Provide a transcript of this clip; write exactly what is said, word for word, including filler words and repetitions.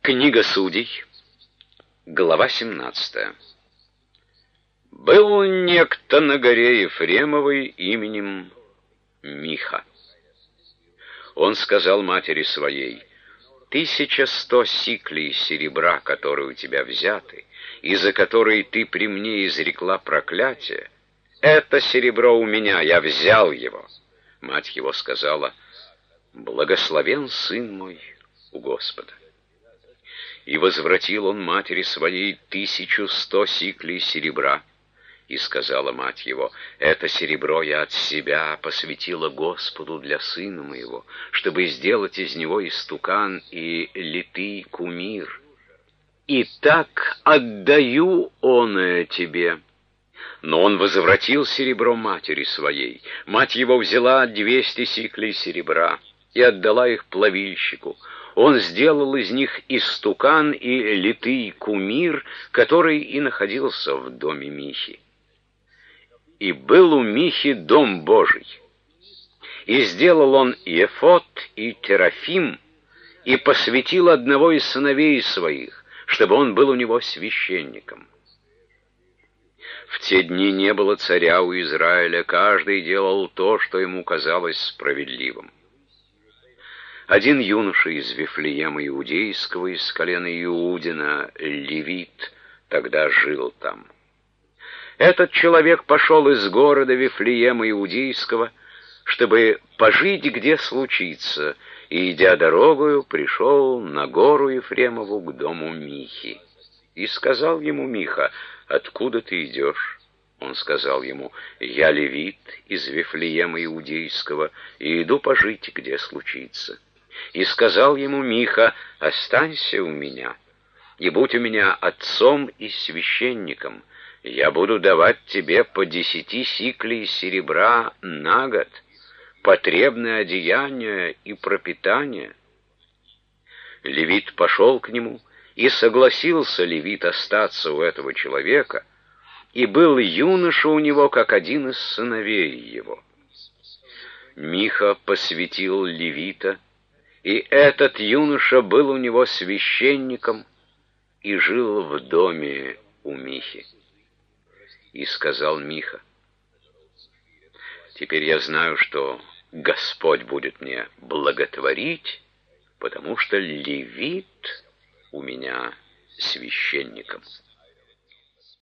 Книга Судей, глава семнадцатая. Был некто на горе Ефремовой именем Миха. Он сказал матери своей: «Тысяча сто сиклей серебра, которые у тебя взяты, и за которые ты при мне изрекла проклятие, это серебро у меня, я взял его». Мать его сказала: «Благословен сын мой у Господа». И возвратил он матери своей тысячу сто сиклей серебра. И сказала мать его: «Это серебро я от себя посвятила Господу для сына моего, чтобы сделать из него истукан и литый кумир. И так отдаю оное тебе». Но он возвратил серебро матери своей. Мать его взяла двести сиклей серебра и отдала их плавильщику. Он сделал из них истукан и литый кумир, который и находился в доме Михи. И был у Михи дом Божий. И сделал он эфод и терафим, и посвятил одного из сыновей своих, чтобы он был у него священником. В те дни не было царя у Израиля, каждый делал то, что ему казалось справедливым. Один юноша из Вифлеема Иудейского, из колена Иудина, левит, тогда жил там. Этот человек пошел из города Вифлеема Иудейского, чтобы пожить где случится, и, идя дорогою, пришел на гору Ефремову к дому Михи. И сказал ему Миха: «Откуда ты идешь?» Он сказал ему: «Я левит из Вифлеема Иудейского, и иду пожить где случится». И сказал ему Миха: «Останься у меня, и будь у меня отцом и священником. Я буду давать тебе по десяти сиклей серебра на год, потребное одеяние и пропитание». Левит пошел к нему, и согласился левит остаться у этого человека, и был юноша у него, как один из сыновей его. Миха посвятил левита, и этот юноша был у него священником и жил в доме у Михи. И сказал Миха: «Теперь я знаю, что Господь будет мне благотворить, потому что левит у меня священником».